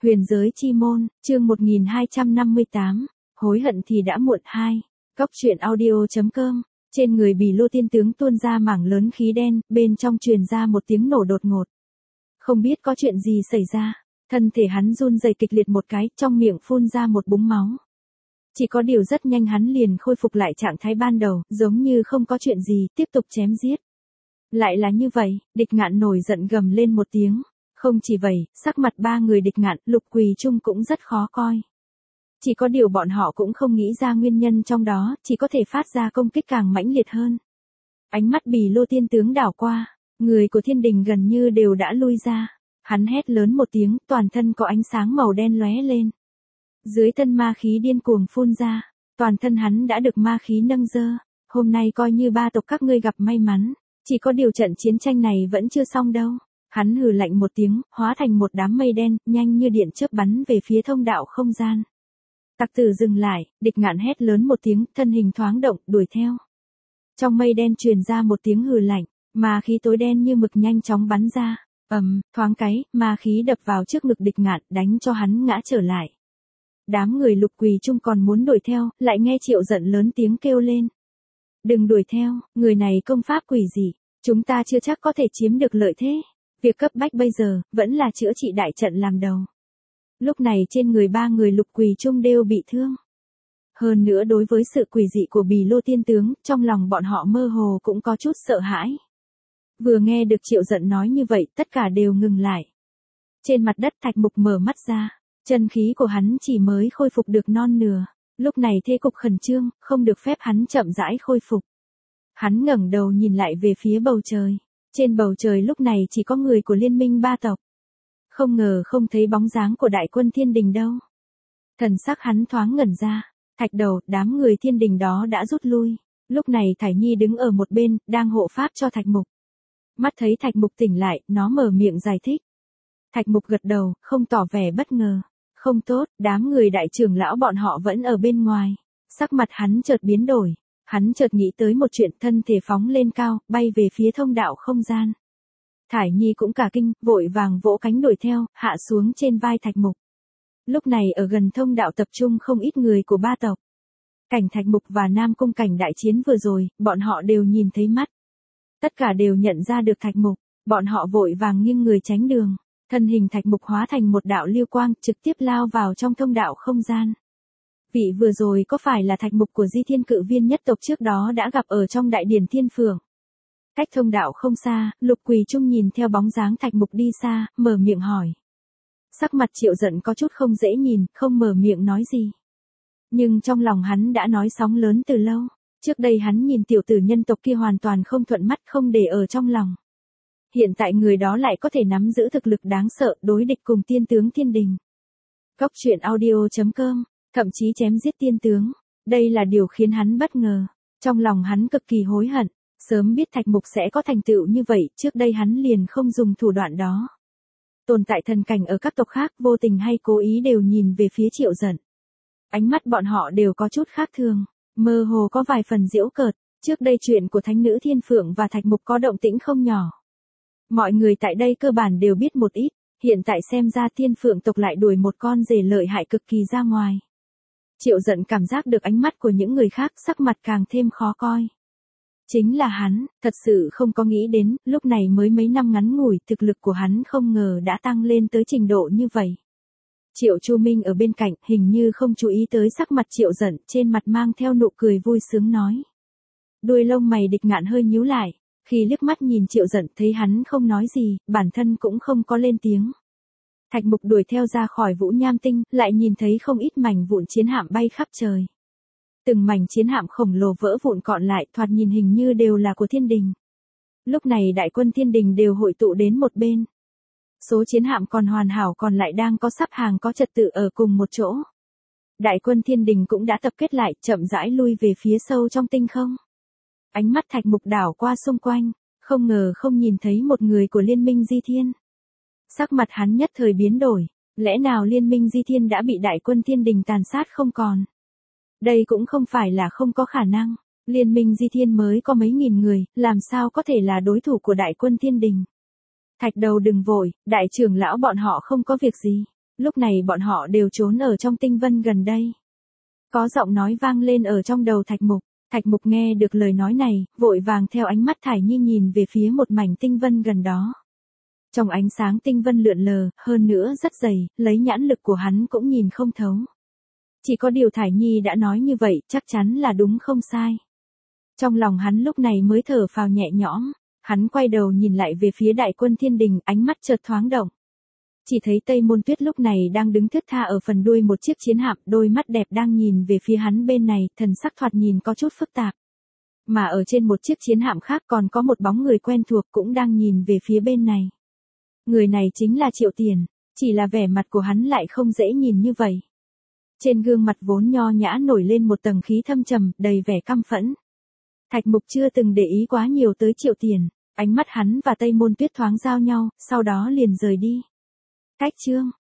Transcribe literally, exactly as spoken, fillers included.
Huyền giới chi môn, chương một nghìn hai trăm năm mươi tám, hối hận thì đã muộn hai. Cóc truyện audio.com, trên người Bỉ Lô tiên tướng tuôn ra mảng lớn khí đen, bên trong truyền ra một tiếng nổ đột ngột. Không biết có chuyện gì xảy ra, thân thể hắn run rẩy kịch liệt một cái, trong miệng phun ra một búng máu. Chỉ có điều rất nhanh hắn liền khôi phục lại trạng thái ban đầu, giống như không có chuyện gì, tiếp tục chém giết. Lại là như vậy, Địch Ngạn nổi giận gầm lên một tiếng. Không chỉ vậy, sắc mặt ba người Địch Ngạn, Lục Quỳ Trung cũng rất khó coi. Chỉ có điều bọn họ cũng không nghĩ ra nguyên nhân trong đó, chỉ có thể phát ra công kích càng mãnh liệt hơn. Ánh mắt Bỉ Lô tiên tướng đảo qua, người của thiên đình gần như đều đã lui ra. Hắn hét lớn một tiếng, toàn thân có ánh sáng màu đen lóe lên. Dưới thân ma khí điên cuồng phun ra, toàn thân hắn đã được ma khí nâng dơ. Hôm nay coi như ba tộc các ngươi gặp may mắn, chỉ có điều trận chiến tranh này vẫn chưa xong đâu. Hắn hừ lạnh một tiếng, hóa thành một đám mây đen, nhanh như điện chớp bắn về phía thông đạo không gian. Tặc tử dừng lại, Địch Ngạn hét lớn một tiếng, thân hình thoáng động, đuổi theo. Trong mây đen truyền ra một tiếng hừ lạnh, ma khí tối đen như mực nhanh chóng bắn ra. Ầm, thoáng cái, ma khí đập vào trước ngực Địch Ngạn, đánh cho hắn ngã trở lại. Đám người Lục Quỳ Trung còn muốn đuổi theo, lại nghe Triệu Giận lớn tiếng kêu lên. Đừng đuổi theo, người này công pháp quỷ dị, chúng ta chưa chắc có thể chiếm được lợi thế. Việc cấp bách bây giờ, vẫn là chữa trị đại trận làm đầu. Lúc này trên người ba người Lục Quỳ Trung đều bị thương. Hơn nữa đối với sự quỷ dị của Bỉ Lô tiên tướng, trong lòng bọn họ mơ hồ cũng có chút sợ hãi. Vừa nghe được Triệu Giận nói như vậy, tất cả đều ngừng lại. Trên mặt đất Thạch Mục mở mắt ra, chân khí của hắn chỉ mới khôi phục được non nửa. Lúc này thế cục khẩn trương, không được phép hắn chậm rãi khôi phục. Hắn ngẩng đầu nhìn lại về phía bầu trời. Trên bầu trời lúc này chỉ có người của liên minh ba tộc. Không ngờ không thấy bóng dáng của đại quân thiên đình đâu. Thần sắc hắn thoáng ngẩn ra. Thạch Đầu, đám người thiên đình đó đã rút lui. Lúc này Thải Nhi đứng ở một bên, đang hộ pháp cho Thạch Mục. Mắt thấy Thạch Mục tỉnh lại, nó mở miệng giải thích. Thạch Mục gật đầu, không tỏ vẻ bất ngờ. Không tốt, đám người đại trưởng lão bọn họ vẫn ở bên ngoài. Sắc mặt hắn chợt biến đổi. Hắn chợt nghĩ tới một chuyện, thân thể phóng lên cao, bay về phía thông đạo không gian. Thải Nhi cũng cả kinh, vội vàng vỗ cánh đuổi theo, hạ xuống trên vai Thạch Mục. Lúc này ở gần thông đạo tập trung không ít người của ba tộc. Cảnh Thạch Mục và Nam Cung Cảnh đại chiến vừa rồi, bọn họ đều nhìn thấy mắt. Tất cả đều nhận ra được Thạch Mục, bọn họ vội vàng nghiêng người tránh đường. Thân hình Thạch Mục hóa thành một đạo lưu quang, trực tiếp lao vào trong thông đạo không gian. Vị vừa rồi có phải là Thạch Mục của Di Thiên Cự Viên nhất tộc trước đó đã gặp ở trong đại điển Thiên Phượng? Cách thông đạo không xa, Lục Quỳ Trung nhìn theo bóng dáng Thạch Mục đi xa, mở miệng hỏi. Sắc mặt Triệu Giận có chút không dễ nhìn, không mở miệng nói gì. Nhưng trong lòng hắn đã nói sóng lớn từ lâu. Trước đây hắn nhìn tiểu tử nhân tộc kia hoàn toàn không thuận mắt, không để ở trong lòng. Hiện tại người đó lại có thể nắm giữ thực lực đáng sợ, đối địch cùng tiên tướng thiên đình. Cóc truyện audio.com, thậm chí chém giết tiên tướng. Đây là điều khiến hắn bất ngờ. Trong lòng hắn cực kỳ hối hận. Sớm biết Thạch Mục sẽ có thành tựu như vậy, trước đây hắn liền không dùng thủ đoạn đó. Tồn tại thần cảnh ở các tộc khác, vô tình hay cố ý đều nhìn về phía Triệu Giận. Ánh mắt bọn họ đều có chút khác thường, mơ hồ có vài phần giễu cợt. Trước đây chuyện của Thánh nữ Thiên Phượng và Thạch Mục có động tĩnh không nhỏ. Mọi người tại đây cơ bản đều biết một ít, hiện tại xem ra Thiên Phượng tộc lại đuổi một con rể lợi hại cực kỳ ra ngoài. Triệu Giận cảm giác được ánh mắt của những người khác, sắc mặt càng thêm khó coi. Chính là hắn, thật sự không có nghĩ đến, lúc này mới mấy năm ngắn ngủi, thực lực của hắn không ngờ đã tăng lên tới trình độ như vậy. Triệu Chu Minh ở bên cạnh, hình như không chú ý tới sắc mặt Triệu Giận, trên mặt mang theo nụ cười vui sướng nói. Đuôi lông mày Địch Ngạn hơi nhíu lại, khi liếc mắt nhìn Triệu Giận thấy hắn không nói gì, bản thân cũng không có lên tiếng. Thạch Mục đuổi theo ra khỏi Vũ Nham Tinh, lại nhìn thấy không ít mảnh vụn chiến hạm bay khắp trời. Từng mảnh chiến hạm khổng lồ vỡ vụn còn lại, thoạt nhìn hình như đều là của thiên đình. Lúc này đại quân thiên đình đều hội tụ đến một bên. Số chiến hạm còn hoàn hảo còn lại đang có sắp hàng có trật tự ở cùng một chỗ. Đại quân thiên đình cũng đã tập kết lại, chậm rãi lui về phía sâu trong tinh không. Ánh mắt Thạch Mục đảo qua xung quanh, không ngờ không nhìn thấy một người của liên minh Di Thiên. Sắc mặt hắn nhất thời biến đổi, lẽ nào liên minh Di Thiên đã bị đại quân thiên đình tàn sát không còn? Đây cũng không phải là không có khả năng, liên minh Di Thiên mới có mấy nghìn người, làm sao có thể là đối thủ của đại quân thiên đình. Thạch Đầu đừng vội, đại trưởng lão bọn họ không có việc gì. Lúc này bọn họ đều trốn ở trong tinh vân gần đây. Có giọng nói vang lên ở trong đầu Thạch Mục. Thạch Mục nghe được lời nói này, vội vàng theo ánh mắt Thải Nhi nhìn về phía một mảnh tinh vân gần đó. Trong ánh sáng tinh vân lượn lờ, hơn nữa rất dày, lấy nhãn lực của hắn cũng nhìn không thấu. Chỉ có điều Thải Nhi đã nói như vậy, chắc chắn là đúng không sai. Trong lòng hắn lúc này mới thở phào nhẹ nhõm, hắn quay đầu nhìn lại về phía đại quân thiên đình, ánh mắt chợt thoáng động. Chỉ thấy Tây Môn Tuyết lúc này đang đứng thướt tha ở phần đuôi một chiếc chiến hạm, đôi mắt đẹp đang nhìn về phía hắn bên này, thần sắc thoạt nhìn có chút phức tạp. Mà ở trên một chiếc chiến hạm khác còn có một bóng người quen thuộc cũng đang nhìn về phía bên này. Người này chính là Triệu Tiền, chỉ là vẻ mặt của hắn lại không dễ nhìn như vậy. Trên gương mặt vốn nho nhã nổi lên một tầng khí thâm trầm, đầy vẻ căm phẫn. Thạch Mục chưa từng để ý quá nhiều tới Triệu Tiền, ánh mắt hắn và Tây Môn Tuyết thoáng giao nhau, sau đó liền rời đi. Cách chương